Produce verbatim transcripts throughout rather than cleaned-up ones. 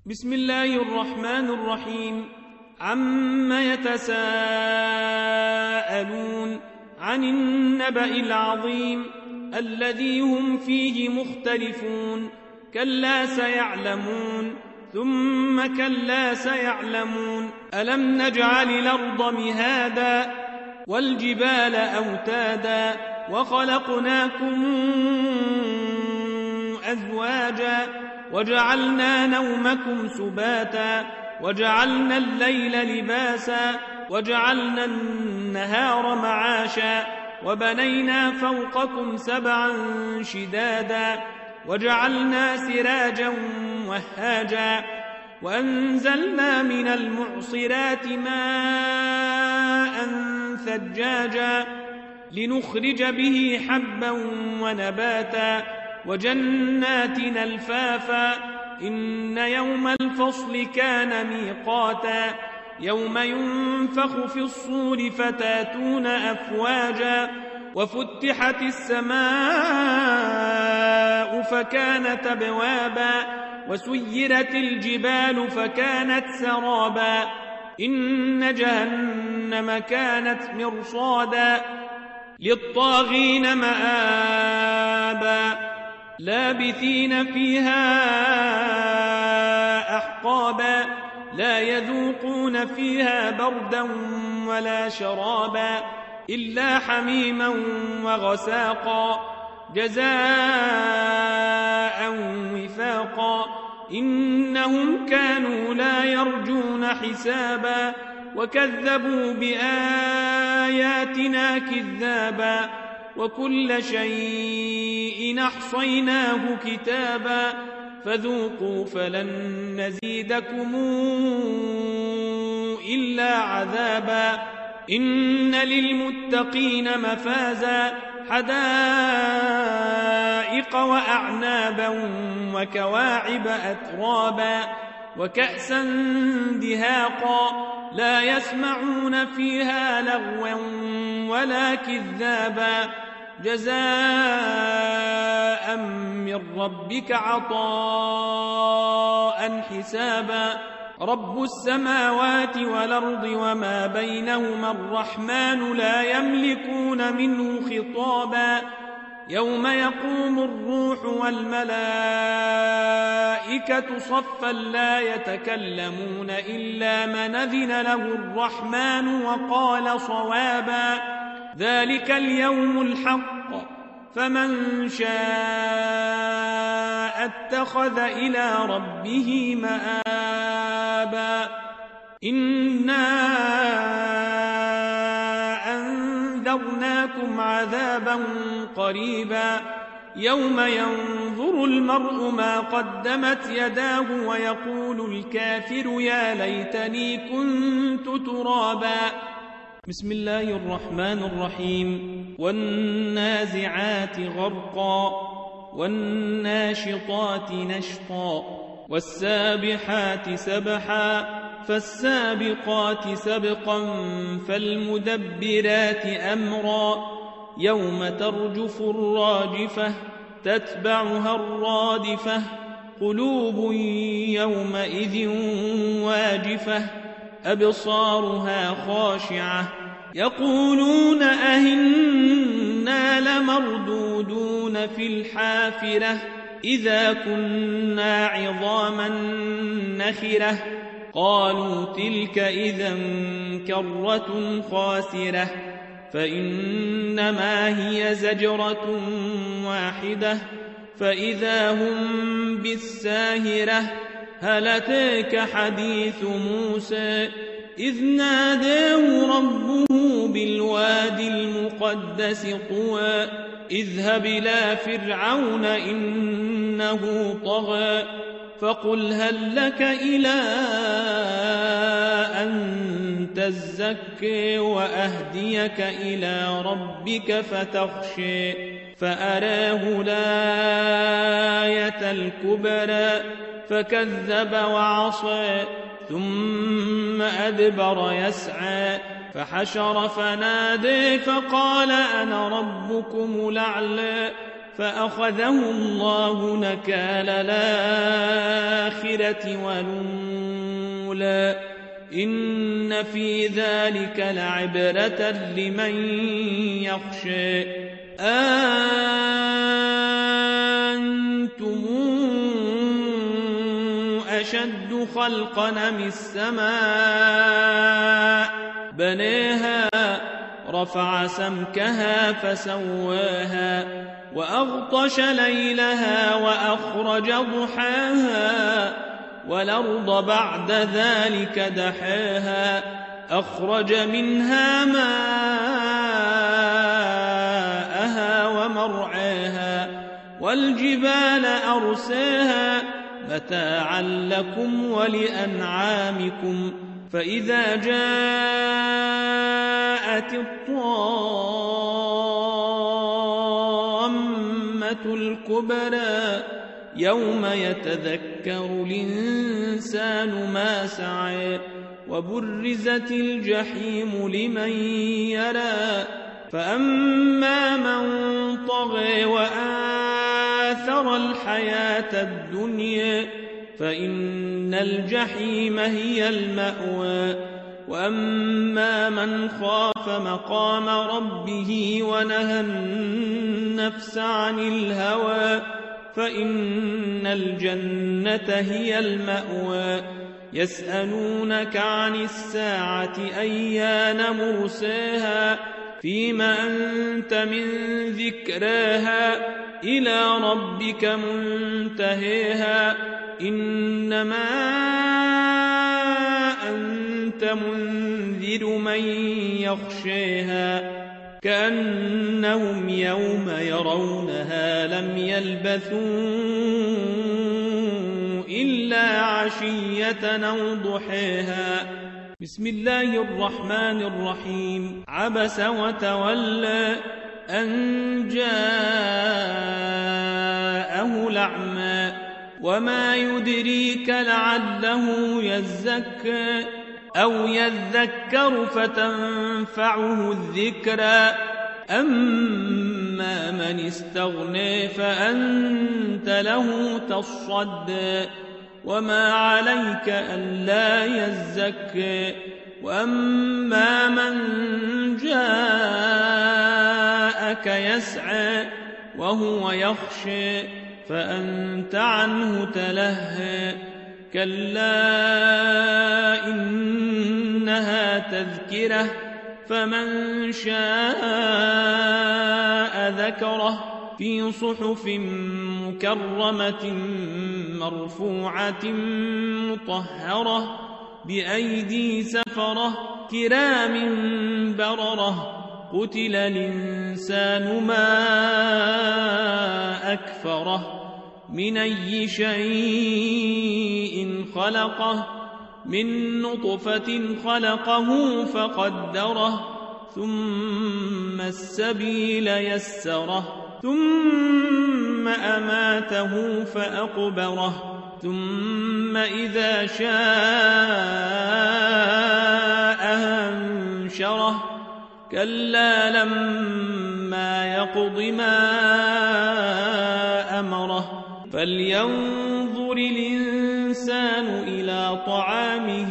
بسم الله الرحمن الرحيم. عم يتساءلون عن النبأ العظيم الذي هم فيه مختلفون كلا سيعلمون ثم كلا سيعلمون ألم نجعل الأرض مهادا والجبال أوتادا وخلقناكم أزواجا وجعلنا نومكم سباتا وجعلنا الليل لباسا وجعلنا النهار معاشا وبنينا فوقكم سبعا شدادا وجعلنا سراجا وهاجا وأنزلنا من المعصرات ماء ثجاجا لنخرج به حبا ونباتا وجنات ألفافا إن يوم الفصل كان ميقاتا يوم ينفخ في الصور فتاتون أفواجا وفتحت السماء فكانت أبوابا وسيرت الجبال فكانت سرابا إن جهنم كانت مرصادا للطاغين مآبا لابثين فيها أحقابا لا يذوقون فيها بردا ولا شرابا إلا حميما وغساقا جزاء وفاقا إنهم كانوا لا يرجون حسابا وكذبوا بآياتنا كذابا وكل شيء أحصيناه كتابا فذوقوا فلن نزيدكم إلا عذابا إن للمتقين مفازا حدائق وأعنابا وكواعب أترابا وكأسا دهاقا لا يسمعون فيها لغوا ولا كذابا جزاء من ربك عطاء حسابا رب السماوات والأرض وما بينهما الرحمن لا يملكون منه خطابا يوم يقوم الروح والملائكة صفا لا يتكلمون إلا من أذن له الرحمن وقال صوابا ذلك اليوم الحق فمن شاء اتخذ إلى ربه مآبا إنا أنذرناكم عذابا قريبا يوم ينظر المرء ما قدمت يداه ويقول الكافر يا ليتني كنت ترابا بسم الله الرحمن الرحيم والنازعات غرقا والناشطات نشطا والسابحات سبحا فالسابقات سبقا فالمدبرات أمرا يوم ترجف الراجفة تتبعها الرادفة قلوب يومئذ واجفة أبصارها خاشعة يقولون أهنا لمردودون في الحافرة إذا كنا عظاما نخرة قالوا تلك إذا كرة خاسرة فإنما هي زجرة واحدة فإذا هم بالساهرة هل أتاك حديث موسى إذ ناداه ربه بالوادي المقدس طوى اذهب إلى فرعون إنه طغى فقل هل لك إلى أن تزكي وأهديك إلى ربك فتخشي فأراه الآية الكبرى فكذب وعصى ثم أدبر يسعى فحشر فنادي فقال أنا ربكم الأعلى فأخذه الله نكال الآخرة والأولى إن في ذلك لعبرة لمن يخشى أنتم أشد خلقا أم السماء بنيها رفع سمكها فسواها وأغطش ليلها وأخرج ضحاها والأرض بعد ذلك دحاها أخرج منها ماءها ومرعاها والجبال أرساها متاعا لكم ولأنعامكم فإذا جاءت الطامة الكبرى يوم يتذكر الإنسان ما سعى وبرزت الجحيم لمن يرى فأما من طغى وآثر الحياة الدنيا فإن الجحيم هي المأوى وأما من خاف مقام ربه ونهى النفس عن الهوى فإن الجنة هي المأوى يسألونك عن الساعة أيان مرساها فيما أنت من ذكراها إلى ربك منتهيها إنما أنت منذر من يخشيها كأنهم يوم يرونها لم يلبثوا إلا عشية أو ضحيها بسم الله الرحمن الرحيم عبس وتولى أن جاءه الأعمى وما يدريك لعله يزكى أو يذكر فتنفعه الذكرى أما من استغنى فأنت له تصدى وما عليك ألا يزكى وأما من جاءك يسعى وهو يخشى فأنت عنه تلهى كلا إنها تذكرة فمن شاء ذكره في صحف مكرمة مرفوعة مطهرة بأيدي سفرة كرام بررة قتل الإنسان ما أكفره من أي شيء خلقه من نطفة خلقه فقدره ثم السبيل يسره ثم أماته فأقبره ثم إذا شاء أنشره كلا لما يقض ما أمره فلينظر الإنسان إلى طعامه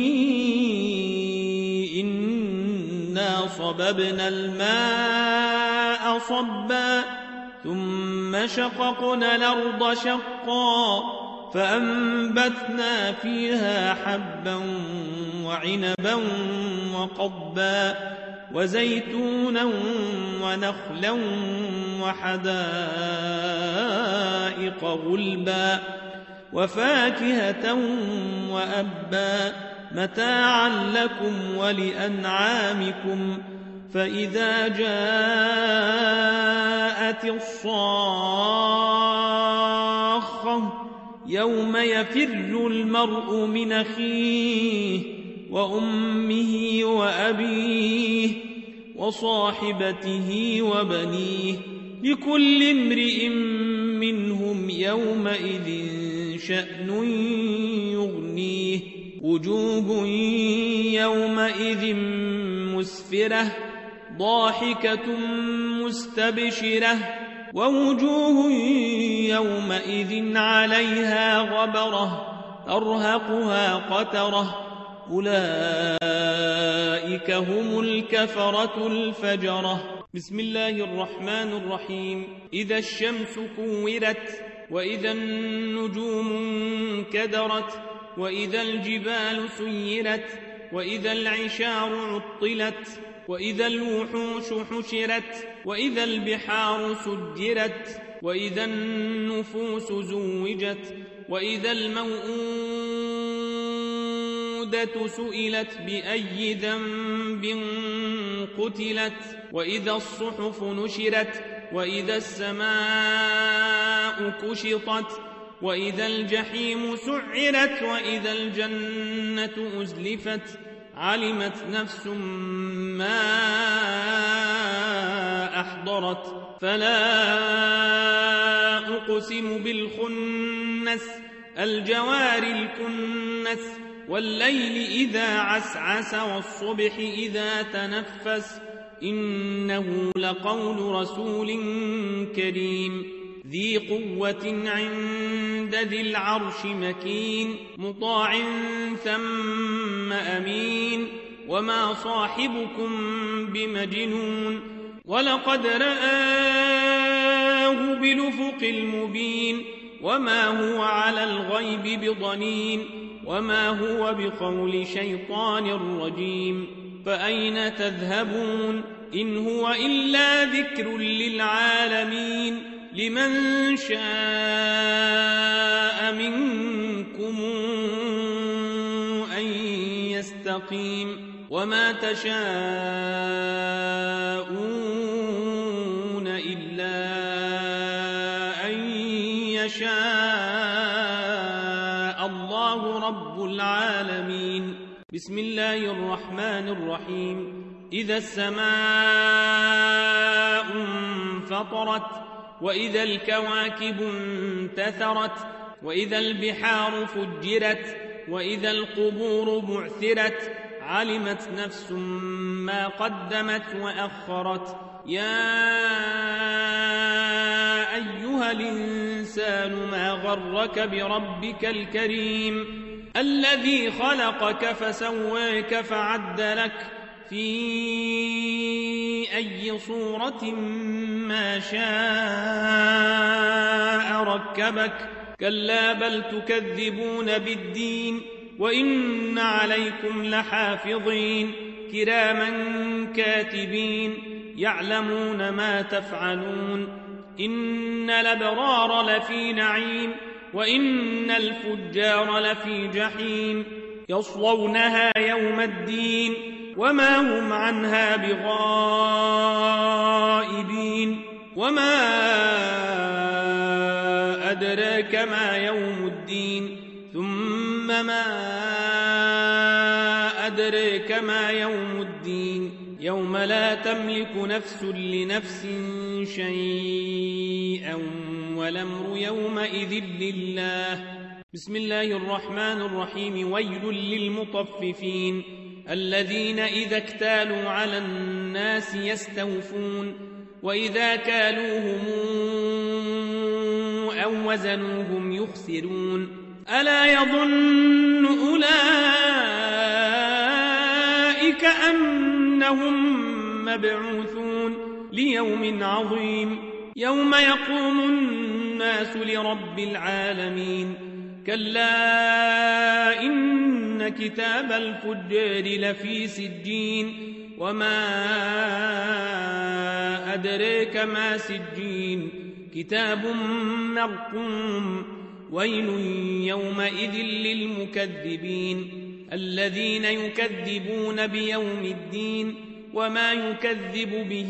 إنا صببنا الماء صبا ثم شققنا الأرض شقا فأنبتنا فيها حبا وعنبا وقضبا وزيتونا ونخلا وحدائق غلبا وفاكهة وأبا متاعا لكم ولأنعامكم فإذا جاءت الصاخة يوم يفر المرء من أخيه وأمه وأبيه وصاحبته وبنيه لكل امرئ منهم يومئذ شأن يغنيه وجوه يومئذ مسفرة ضاحكة مستبشرة ووجوه يومئذ عليها غبرة ترهقها قترة أولئك هم الكفرة الفجرة. بسم الله الرحمن الرحيم. إذا الشمس كورت وإذا النجوم انكدرت وإذا الجبال سيرت وإذا العشار عطلت وإذا الوحوش حشرت وإذا البحار سجرت وإذا النفوس زوجت وإذا الموءودة سئلت بأي ذنب قتلت وإذا الصحف نشرت وإذا السماء كشطت وإذا الجحيم سعرت وإذا الجنة أزلفت علمت نفس ما أحضرت فلا أقسم بالخنس الجوار الكنس والليل إذا عسعس والصبح إذا تنفس إنه لقول رسول كريم ذي قوة عند ذي العرش مكين مطاع ثم أمين وما صاحبكم بمجنون ولقد رآه بالأفق المبين وما هو على الغيب بضنين وما هو بقول شيطان رجيم فأين تذهبون إن هو إلا ذكر للعالمين لمن شاء منكم أن يستقيم وما تشاءون إلا أن يشاء الله رب العالمين. بسم الله الرحمن الرحيم. إذا السماء انفطرت وإذا الكواكب انتثرت وإذا البحار فجرت وإذا القبور بعثرت علمت نفس ما قدمت وأخرت يا أيها الإنسان ما غرك بربك الكريم الذي خلقك فسواك فعدلك في أي صورة ما شاء ركبك كلا بل تكذبون بالدين وإن عليكم لحافظين كراما كاتبين يعلمون ما تفعلون إن الأبرار لفي نعيم وإن الفجار لفي جحيم يصلونها يوم الدين وما هم عنها بغائبين وما أدراك ما يوم الدين ثم ما أدراك ما يوم الدين يوم لا تملك نفس لنفس شيئا والأمر يومئذ لله. بسم الله الرحمن الرحيم. ويل للمطففين الذين إذا اكتالوا على الناس يستوفون وإذا كالوهم أو وزنوهم يخسرون ألا يظن أولئك أنهم مبعوثون ليوم عظيم يوم يقوم الناس لرب العالمين كلا إن كتاب الفجار لفي سجين وما أدريك ما سجين كتاب مرقوم ويل يومئذ للمكذبين الذين يكذبون بيوم الدين وما يكذب به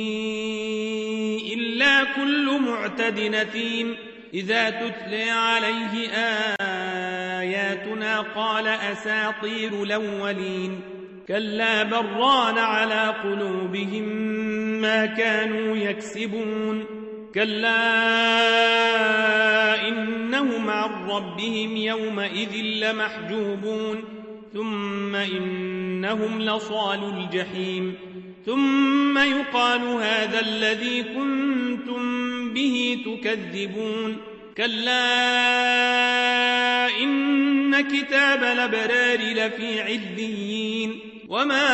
إلا كل معتد نثيم إذا تتلى عليه آياتنا قال أساطير الأولين كلا بران على قلوبهم ما كانوا يكسبون كلا إنهم عن ربهم يومئذ لمحجوبون ثم إنهم لصال الجحيم ثم يقال هذا الذي كنتم به تكذبون كلا إن كتاب الأبرار لفي عليين وما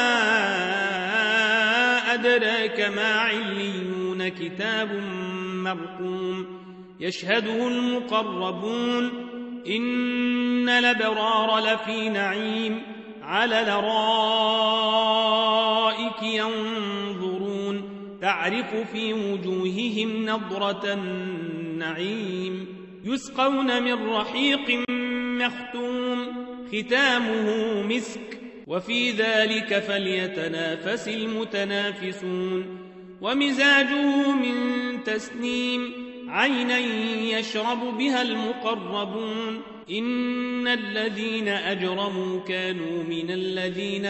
أدراك ما عليون كتاب مرقوم يشهده المقربون إن الأبرار لفي نعيم على الأرائك ينظرون تعرف في وجوههم نضرة النعيم يسقون من رحيق مختوم ختامه مسك وفي ذلك فليتنافس المتنافسون ومزاجه من تسنيم عينا يشرب بها المقربون إن الذين أجرموا كانوا من الذين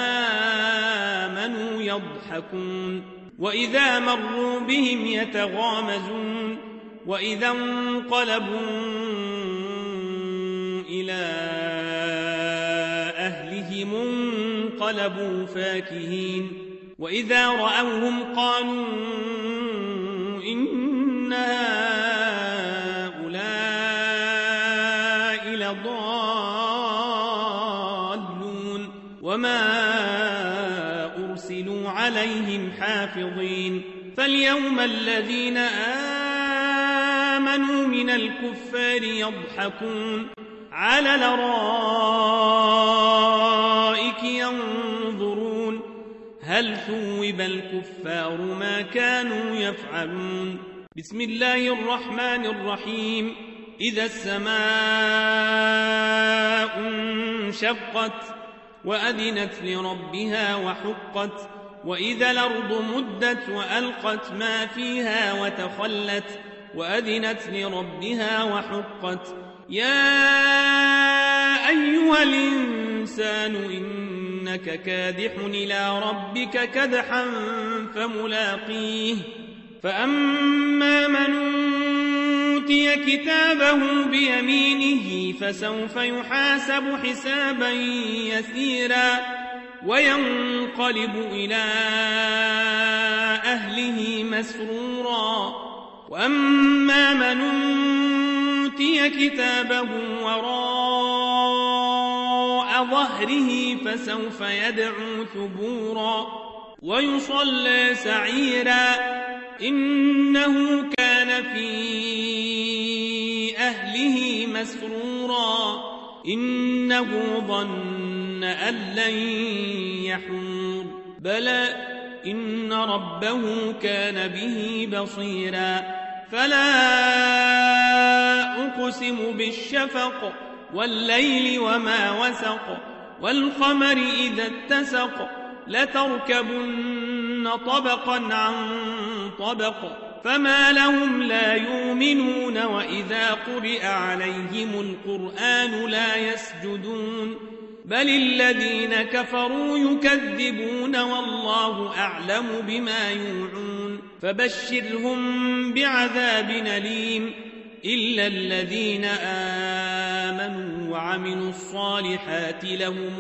آمنوا يضحكون وإذا مروا بهم يتغامزون وإذا انقلبوا إلى أهلهم انقلبوا فاكهين وإذا رأوهم قالوا إن هؤلاء لضالون وما أرسلوا عليهم حافظين فاليوم الذين آمنوا من الكفار يضحكون على الأرائك ينظرون هل ثوب الكفار ما كانوا يفعلون بسم الله الرحمن الرحيم إذا السماء انشقت وأذنت لربها وحقت وإذا الأرض مدت وألقت ما فيها وتخلت وأذنت لربها وحقت يا أيها الإنسان إنك كادح إلى ربك كدحا فملاقيه فأما من أوتي كتابه بيمينه فسوف يحاسب حسابا يسيرا وينقلب إلى أهله مسرورا وأما من أوتي كتابه وراء ظهره فسوف يدعو ثبورا ويصلى سعيرا إنه كان في أهله مسرورا إنه ظن أن لن يحور بلى إن ربه كان به بصيرا فلا أقسم بالشفق والليل وما وسق والقمر إذا اتسق لتركبن طبقا عن طبق فما لهم لا يؤمنون وإذا قرئ عليهم القرآن لا يسجدون بل الذين كفروا يكذبون والله أعلم بما يوعون فبشرهم بعذاب أليم إلا الذين آمنوا وعملوا الصالحات لهم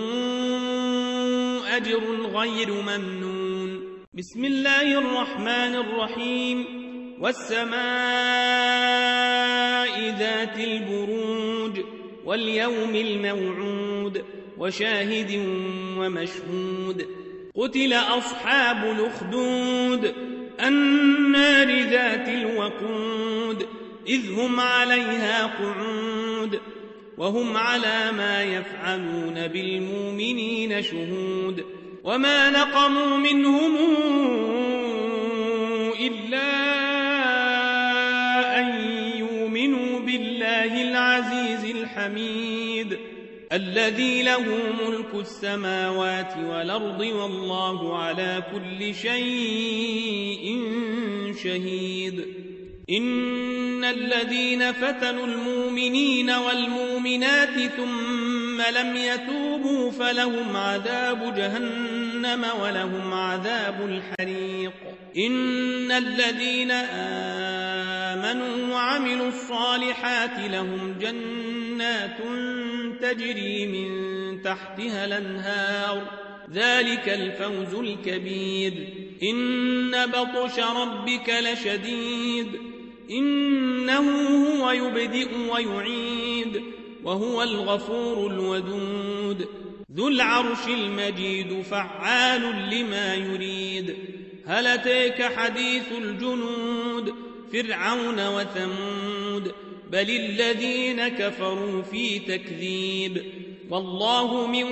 أجر غير ممنون بسم الله الرحمن الرحيم والسماء ذات البروج واليوم الموعود وشاهد ومشهود قتل أصحاب الأخدود النار ذات الوقود إذ هم عليها قعود وهم على ما يفعلون بالمؤمنين شهود وما نقموا منهم إلا أن يؤمنوا بالله العزيز الحميد الذي له ملك السماوات والأرض والله على كل شيء شهيد إن الذين فتنوا المؤمنين والمؤمنات ثم لم يتوبوا فلهم عذاب جهنم ولهم عذاب الحريق إن الذين آمنوا وعملوا الصالحات لهم جنات تجري من تحتها الأنهار ذلك الفوز الكبير إن بطش ربك لشديد إنه هو يبدئ ويعيد وهو الغفور الودود ذو العرش المجيد فعال لما يريد هل أتاك حديث الجنود فرعون وثمود بل الذين كفروا في تكذيب والله من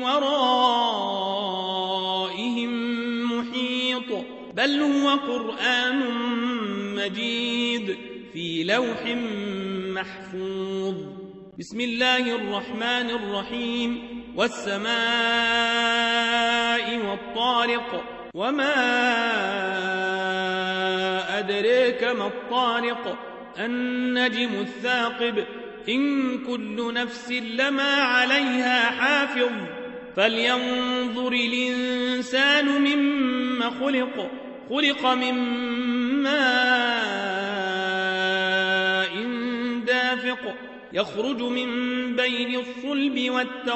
ورائهم محيط بل هو قرآن مجيد في لوح محفوظ بسم الله الرحمن الرحيم والسماء والطارق وما أدريك ما الطارق النجم الثاقب إن كل نفس لما عليها حافظ فلينظر الإنسان مما خلق خلق من ماء دافق يخرج من بين الصلب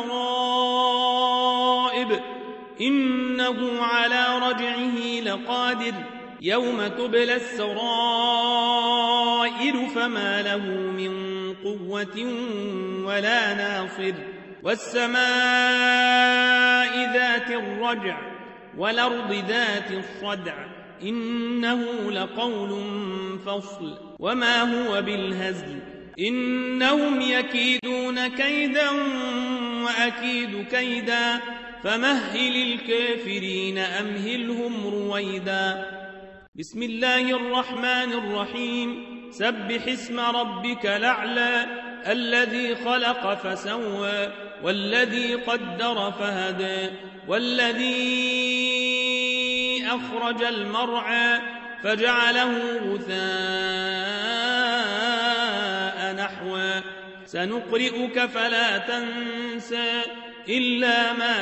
والترائب إنه على رجعه لقادر يوم تبلى السرائر فما له من قوة ولا ناصر والسماء ذات الرجع والأرض ذات الصدع إنه لقول فصل وما هو بالهزل إنهم يكيدون كيدا وأكيد كيدا فمهل الكافرين أمهلهم رويدا بسم الله الرحمن الرحيم سبح اسم ربك الأعلى الذي خلق فسوى والذي قدر فهدى والذي أخرج المرعى فجعله غثاء نحوا سنقرئك فلا تنسى إلا ما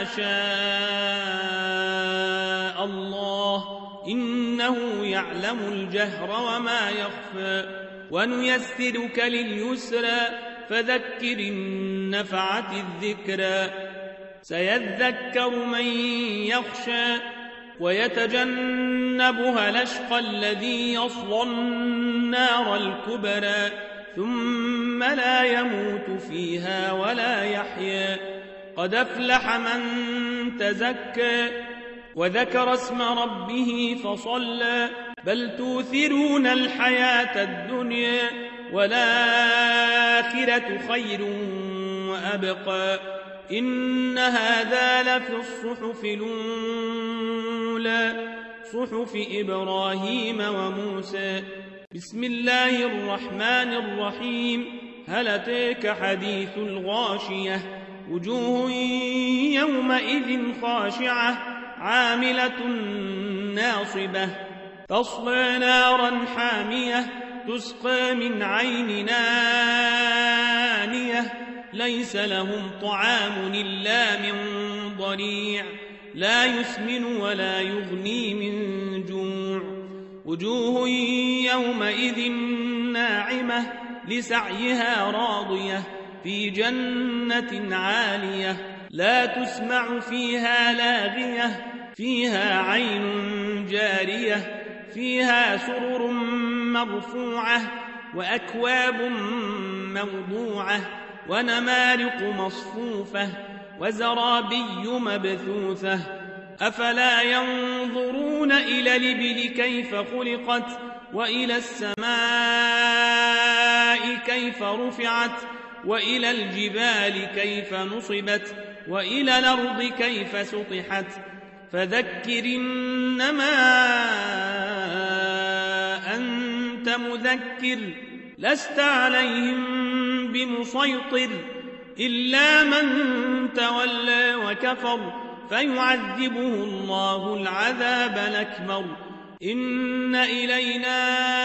شاء الله إنه يعلم الجهر وما يخفى ونيسرك لليسرى فذكر النفعة الذكرى سيذكر من يخشى ويتجنبها الأشقى الذي يصلى النار الكبرى ثم لا يموت فيها ولا يحيا قد أفلح من تزكى وذكر اسم ربه فصلى بل توثرون الحياة الدنيا والآخرة خير وأبقى إن هذا لفي الصحف الأولى صحف إبراهيم وموسى بسم الله الرحمن الرحيم هل أتاك حديث الغاشية وجوه يومئذ خاشعة عاملة ناصبة تصلى نارا حامية تسقى من عين آنية ليس لهم طعام إلا من ضريع لا يسمن ولا يغني من جوع وجوه يومئذ ناعمة لسعيها راضية في جنة عالية لا تسمع فيها لاغية فيها عين جارية فيها سرر مرفوعة وأكواب موضوعة ونمارق مصفوفة وزرابي مبثوثة أفلا ينظرون إلى الإبل كيف خلقت وإلى السماء كيف رفعت وإلى الجبال كيف نصبت وإلى الأرض كيف سطحت فذكر إنما أنت مذكر لست عليهم بمسيطر إلا من تولى وكفر فيعذبه الله العذاب الأكبر إن إلينا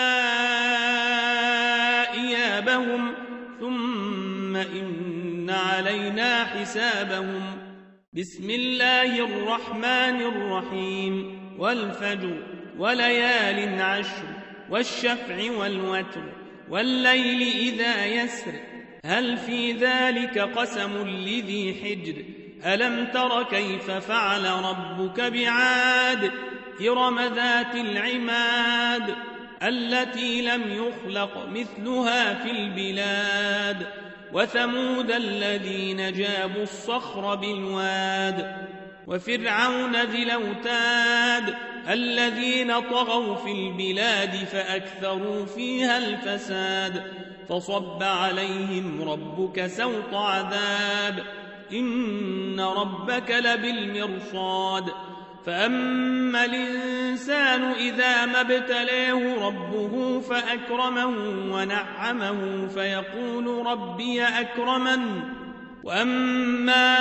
إيابهم ثم إن علينا حسابهم بسم الله الرحمن الرحيم والفجر وليال عشر والشفع والوتر والليل إذا يسر هل في ذلك قسم لذي حجر ألم تر كيف فعل ربك بعاد إرم ذات العماد التي لم يخلق مثلها في البلاد وثمود الذين جابوا الصخر بالواد وفرعون ذي الأوتاد الذين طغوا في البلاد فأكثروا فيها الفساد فصب عليهم ربك سوط عذاب إن ربك لبالمرصاد فأما الإنسان إذا ما ابتلاه ربه فأكرمه ونعمه فيقول ربي أكرمن وأما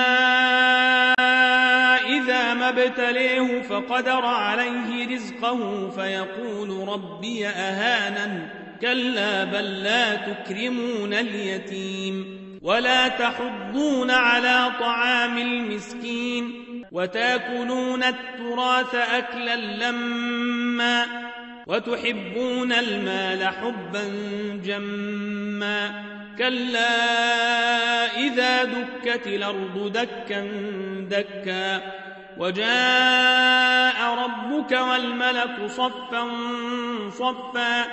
إذا ما ابتلاه فقدر عليه رزقه فيقول ربي أهانن كلا بل لا تكرمون اليتيم ولا تحضون على طعام المسكين وتاكلون التراث أكلا لما وتحبون المال حبا جما كلا إذا دكت الأرض دكا دكا وجاء ربك والملك صفا صفا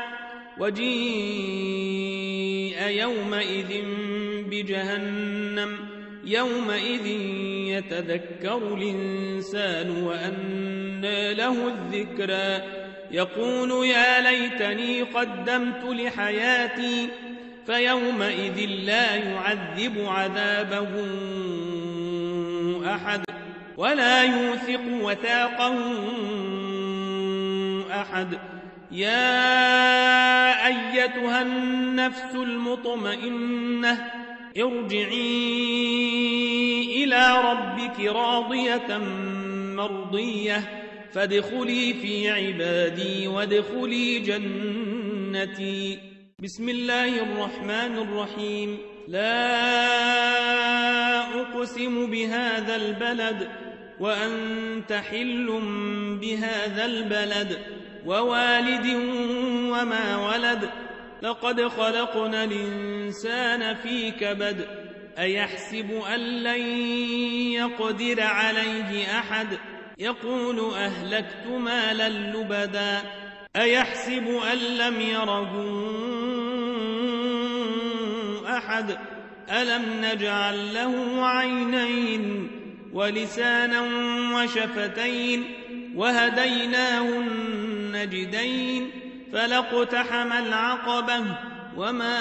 وجيء يومئذ بجهنم يومئذ يتذكر الإنسان وأنى له الذكرى يقول يا ليتني قدمت لحياتي فيومئذ لا يعذب عذابه أحد ولا يوثق وثاقه أحد يا أيتها النفس المطمئنة ارجعي إلى ربك راضية مرضية فادخلي في عبادي وادخلي جنتي بسم الله الرحمن الرحيم لا أقسم بهذا البلد وأنت حل بهذا البلد ووالد وما ولد لقد خلقنا الإنسان في كبد أيحسب أن لن يقدر عليه أحد يقول أهلكت مالا لبدا أيحسب أن لم يره أحد ألم نجعل له عينين ولسانا وشفتين وهديناه النجدين فلاقتحم العقبة وما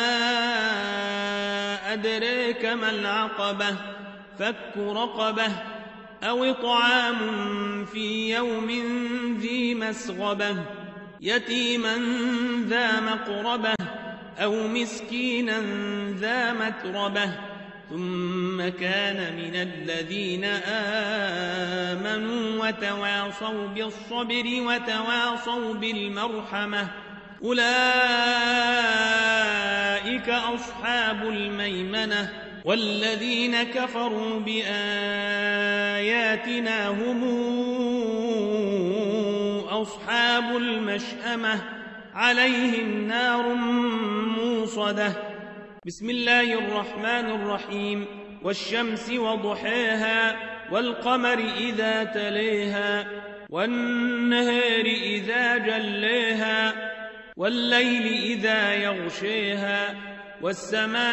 أدريك ما العقبة فك رقبة أو إطعام في يوم ذي مسغبة يتيما ذا مقربة أو مسكينا ذا متربة ثم كان من الذين آمنوا وتواصوا بالصبر وتواصوا بالمرحمة أولئك أصحاب الميمنة والذين كفروا بآياتنا هم أصحاب المشأمة عليهم نار موصدة بسم الله الرحمن الرحيم والشمس وضحاها والقمر إذا تليها والنهار إذا جليها والليل إذا يغشيها والسماء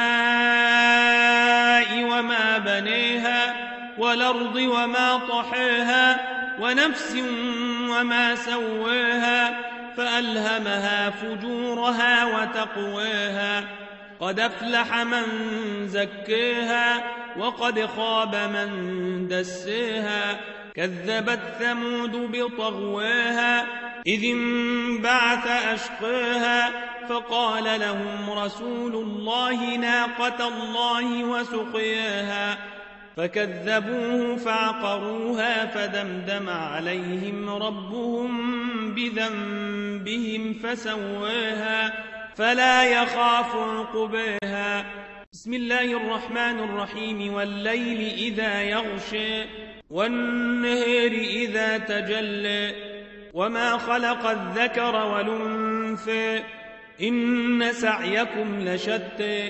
وما بنيها والأرض وما طحاها ونفس وما سواها فألهمها فجورها وتقواها قد أفلح من زكاها وقد خاب من دساها كذبت ثمود بطغواها إذ انبعث أشقاها فقال لهم رسول الله ناقة الله وسقياها فكذبوه فعقروها فدمدم عليهم ربهم بذنبهم فسواها فلا يخاف عقباها بسم الله الرحمن الرحيم والليل إذا يغشى والنهار إذا تجلى وما خلق الذكر والأنثى إن سعيكم لشتى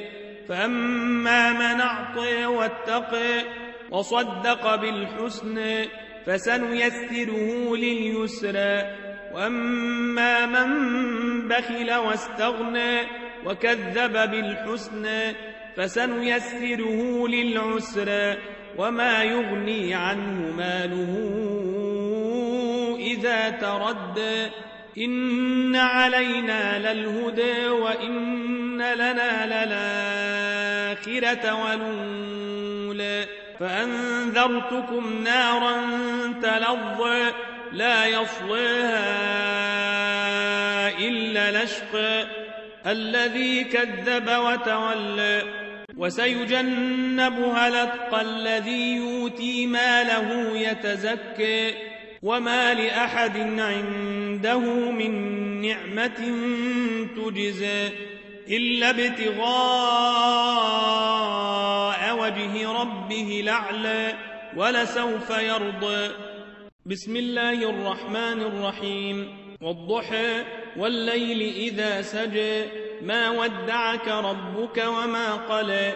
فأما من أعطى واتقى وصدق بالحسنى فسنيسره لليسرى وأما من بخل واستغنى وكذب بالحسنى فسنيسره للعسرى وما يغني عنه ماله إذا تردى إن علينا للهدى وإن لنا للآخرة والأولى فأنذرتكم نارا تلظى لا يصلاها إلا الأشقى الذي كذب وتولى وسيجنبها الأتقى الذي يؤتي ماله يتزكى وما لأحد عنده من نعمة تجزى إلا ابتغاء وجه ربه الأعلى ولسوف يرضى. بسم الله الرحمن الرحيم. والضحى والليل إذا سجى ما ودعك ربك وما قلى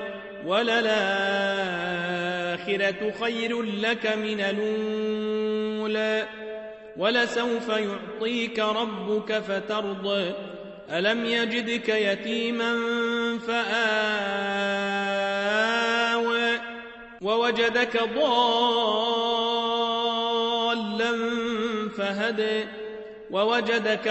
وللآخرة خير لك من الأولى ولسوف يعطيك ربك فترضى ألم يجدك يتيما فآوى ووجدك ضالا فهدى ووجدك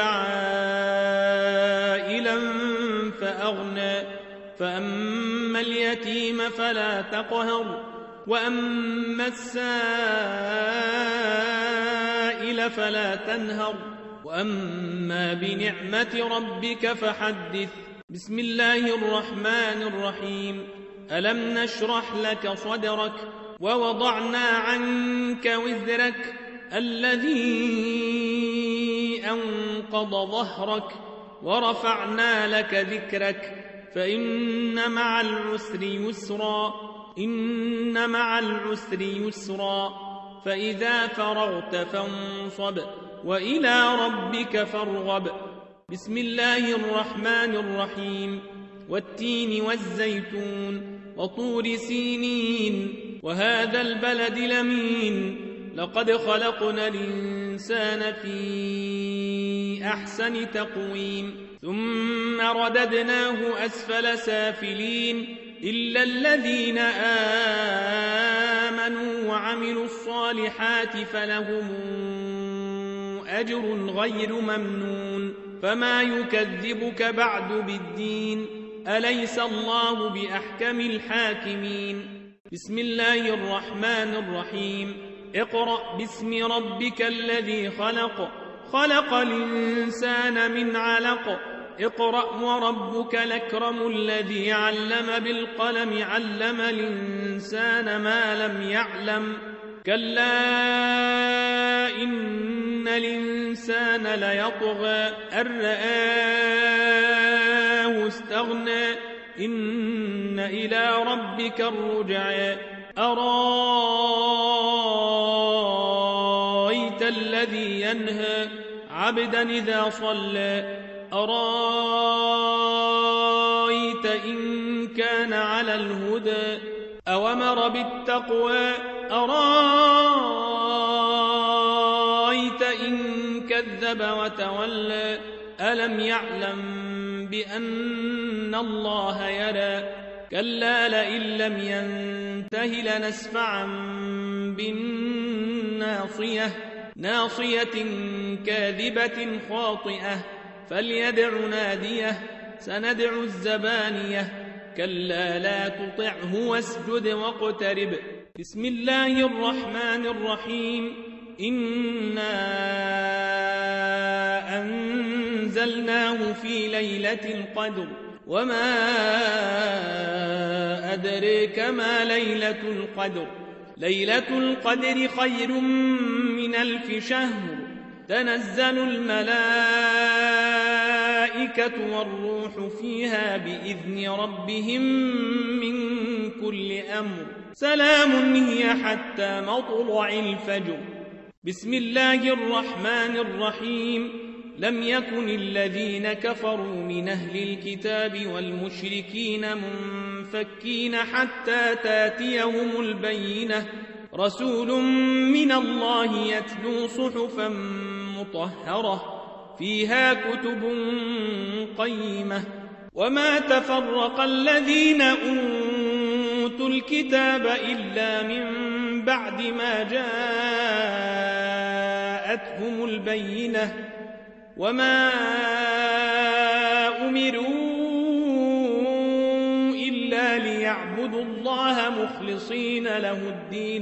عائلا فأغنى فأما اليتيم فلا تقهر وأما السائل فلا تنهر وأما بنعمة ربك فحدث. بسم الله الرحمن الرحيم. ألم نشرح لك صدرك ووضعنا عنك وزرك الذي أنقض ظهرك ورفعنا لك ذكرك فإن مع العسر يسرا إن مع العسر يسرا فإذا فرغت فانصب وإلى ربك فارغب. بسم الله الرحمن الرحيم. والتين والزيتون وطور سينين وهذا البلد الأمين لقد خلقنا الإنسان في أحسن تقويم ثم رددناه أسفل سافلين إلا الذين آمنوا وعملوا الصالحات فلهم أجر غير ممنون فما يكذبك بعد بالدين أليس الله بأحكم الحاكمين. بسم الله الرحمن الرحيم. اقرأ باسم ربك الذي خلق خلق الإنسان من علق اقرأ وربك الأكرم الذي علم بالقلم علم الإنسان ما لم يعلم كلا إن الإنسان ليطغى أن رآه استغنى إن إلى ربك الرجعى أرايت الذي ينهى عبدا إذا صلى أرايت إن كان على الهدى أومر بالتقوى أرايت إن كذب وتولى ألم يعلم بأن الله يرى كلا لئن لم ينته لنسفعا بالناصية ناصية كاذبة خاطئة فليدع ناديه سندع الزبانية كلا لا تطعه واسجد واقترب. بسم الله الرحمن الرحيم. إنا أنزلناه في ليلة القدر وما أدريك ما ليلة القدر ليلة القدر خير من ألف شهر تنزل الملائكة والروح فيها بإذن ربهم من كل أمر سلام هي حتى مطلع الفجر. بسم الله الرحمن الرحيم. لم يكن الذين كفروا من أهل الكتاب والمشركين منفكين حتى تاتيهم البينة رسول من الله يتلو صحفا مطهرة فيها كتب قيمة وما تفرق الذين أوتوا الكتاب إلا من بعد ما جاءتهم البينة وما أمروا إلا ليعبدوا الله مخلصين له الدين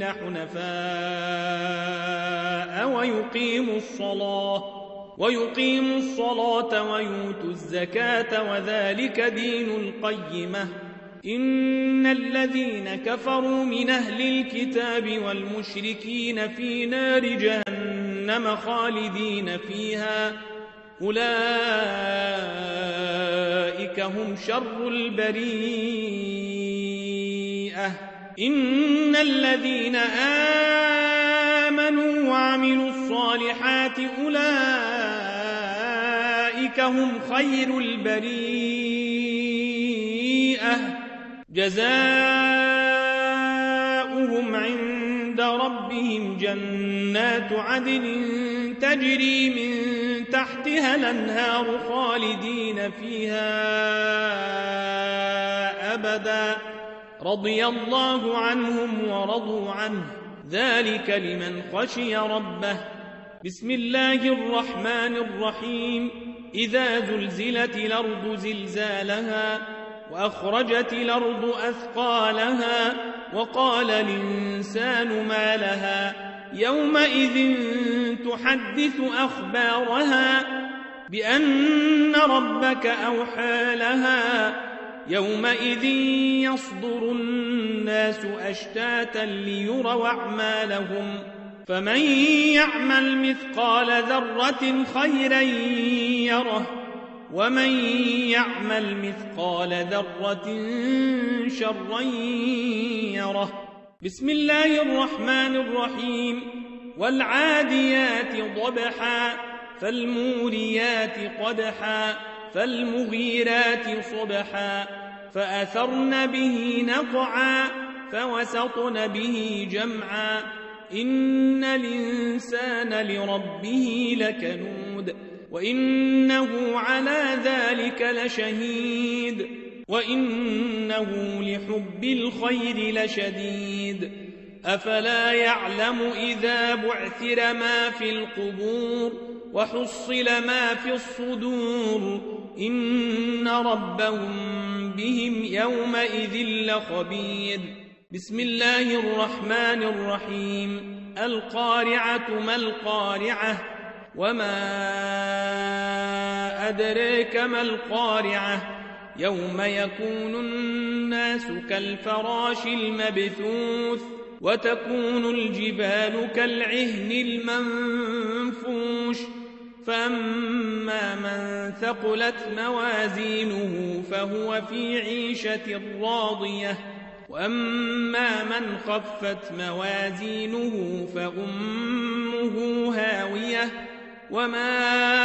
حنفاء ويقيموا الصلاة ويقيموا الصلاة ويؤتوا الزكاة وذلك دين القيمة إن الذين كفروا من أهل الكتاب والمشركين في نار جهنم خالدين فيها أولئك هم شر البريئة إن الذين آمنوا وعملوا الصالحات أولئك هم خير البريئة جزاؤهم عند ربهم جنات عدن تجري من تحتها الأنهار خالدين فيها أبدا رضي الله عنهم ورضوا عنه ذلك لمن خشي ربه بسم الله الرحمن الرحيم إذا زلزلت الأرض زلزالها وأخرجت الأرض أثقالها وقال الإنسان ما لها يومئذ تحدث أخبارها بأن ربك أوحى لها يومئذ يصدر الناس أشتاتا ليروا أعمالهم فمن يعمل مثقال ذرة خيرا يره ومن يعمل مثقال ذرة شرا يره بسم الله الرحمن الرحيم والعاديات ضبحا فالموريات قدحا فالمغيرات صبحا فأثرن به نقعا فوسطن به جمعا إن الإنسان لربه لكنود وإنه على ذلك لشهيد وإنه لحب الخير لشديد أفلا يعلم إذا بعثر ما في القبور وحصل ما في الصدور إن ربهم بهم يومئذ لخبير بسم الله الرحمن الرحيم القارعة ما القارعة وما أدريك ما القارعة يوم يكون الناس كالفراش المبثوث وتكون الجبال كالعهن المنفوش فأما من ثقلت موازينه فهو في عيشة راضية وأما من خفت موازينه فأمه هاوية وما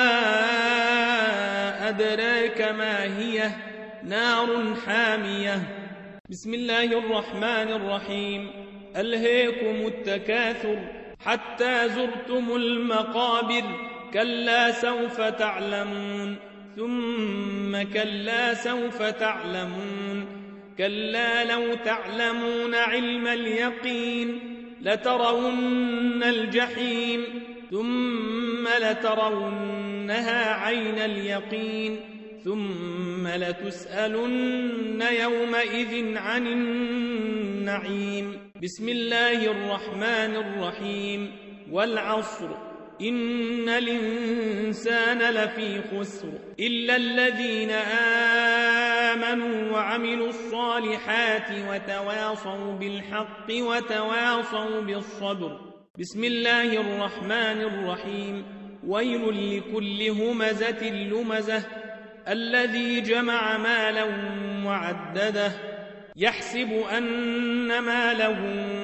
أدراك ما هي نار حامية بسم الله الرحمن الرحيم ألهيكم التكاثر حتى زرتم المقابر كلا سوف تعلمون ثم كلا سوف تعلمون كلا لو تعلمون علم اليقين لترون الجحيم ثم لترونها عين اليقين ثم لتسألن يومئذ عن النعيم بسم الله الرحمن الرحيم والعصر إن الإنسان لفي خسر إلا الذين آمنوا وعملوا الصالحات وتواصوا بالحق وتواصوا بالصبر بسم الله الرحمن الرحيم ويل لكل همزة لمزة الذي جمع مالا وعدده يحسب أن ماله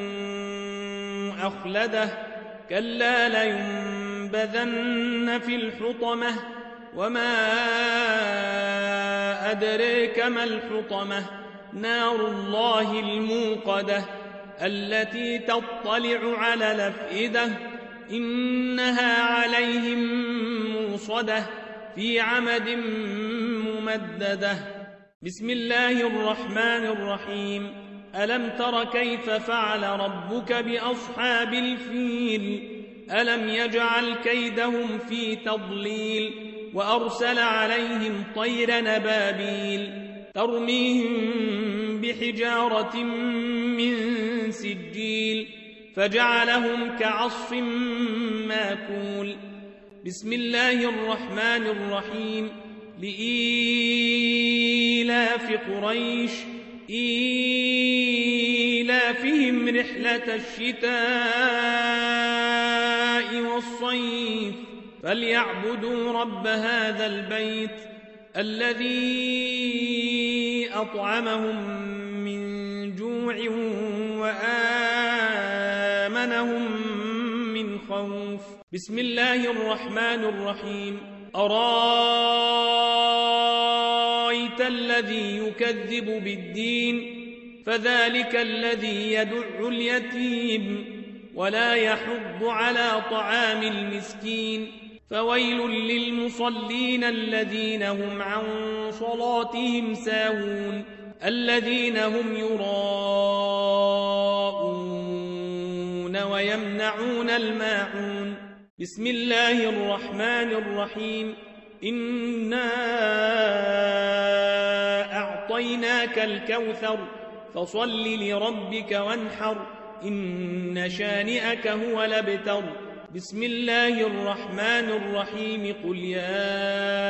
أخلده كلا لينبذن في الحطمة وما أدريك ما الحطمة نار الله الموقدة التي تطلع على الأفئدة إنها عليهم موصدة في عمد ممددة. بسم الله الرحمن الرحيم. ألم تر كيف فعل ربك بأصحاب الفيل ألم يجعل كيدهم في تضليل وأرسل عليهم طير نبابيل ترميهم بحجارة من سجيل فجعلهم كعصف ماكول. بسم الله الرحمن الرحيم. لإيلاف قريش إيلافهم رحلة الشتاء والصيف فليعبدوا رب هذا البيت الذي أطعمهم من جوع وآمنهم من خوف. بسم الله الرحمن الرحيم. أرايت الذي يكذب بالدين فذلك الذي يدع اليتيم ولا يحض على طعام المسكين فويل للمصلين الذين هم عن صلاتهم ساهون الذين هم يراءون ويمنعون الماعون. بسم الله الرحمن الرحيم. إنا أعطيناك الكوثر فصل لربك وانحر إن شانئك هو الأبتر. بسم الله الرحمن الرحيم. قل يا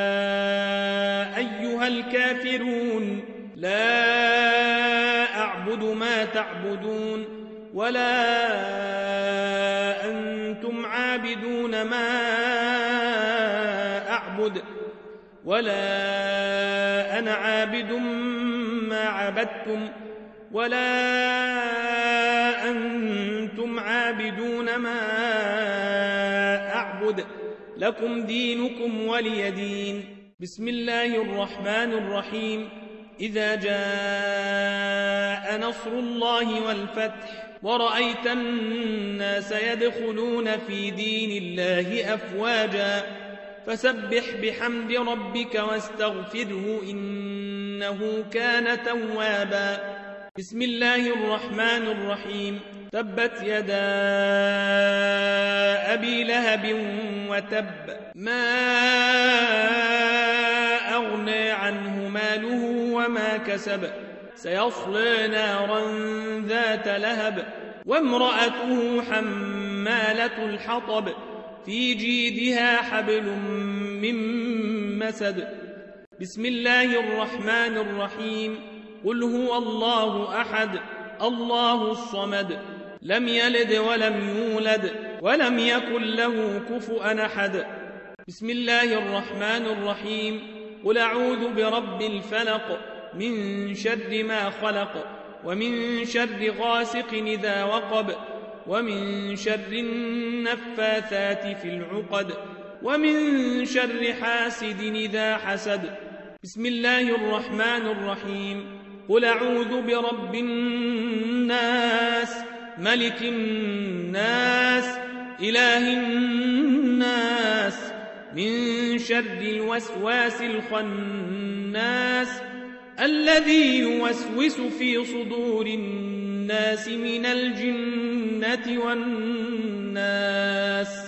أيها الكافرون لا أعبد ما تعبدون ولا أنتم عابدون ما أعبد ولا أنا عابد ما عبدتم ولا أنتم عابدون ما أعبد لكم دينكم ولي دين. بسم الله الرحمن الرحيم. إذا جاء نصر الله والفتح ورأيت الناس يدخلون في دين الله أفواجا فسبح بحمد ربك واستغفره إنه كان توابا. بسم الله الرحمن الرحيم. تبت يدا أبي لهب وتب ما أغنى عنه ماله وما كسب سيصلى نارا ذات لهب وامرأته حمالة الحطب في جيدها حبل من مسد. بسم الله الرحمن الرحيم. قل هو الله أحد الله الصمد لم يلد ولم يولد ولم يكن له كفؤا أحد. بسم الله الرحمن الرحيم. قل أعوذ برب الفلق من شر ما خلق ومن شر غاسق إذا وقب ومن شر النفاثات في العقد ومن شر حاسد إذا حسد. بسم الله الرحمن الرحيم. قل أعوذ برب الناس ملك الناس إله الناس من شر الوسواس الخناس الذي يوسوس في صدور الناس من الجنة والناس.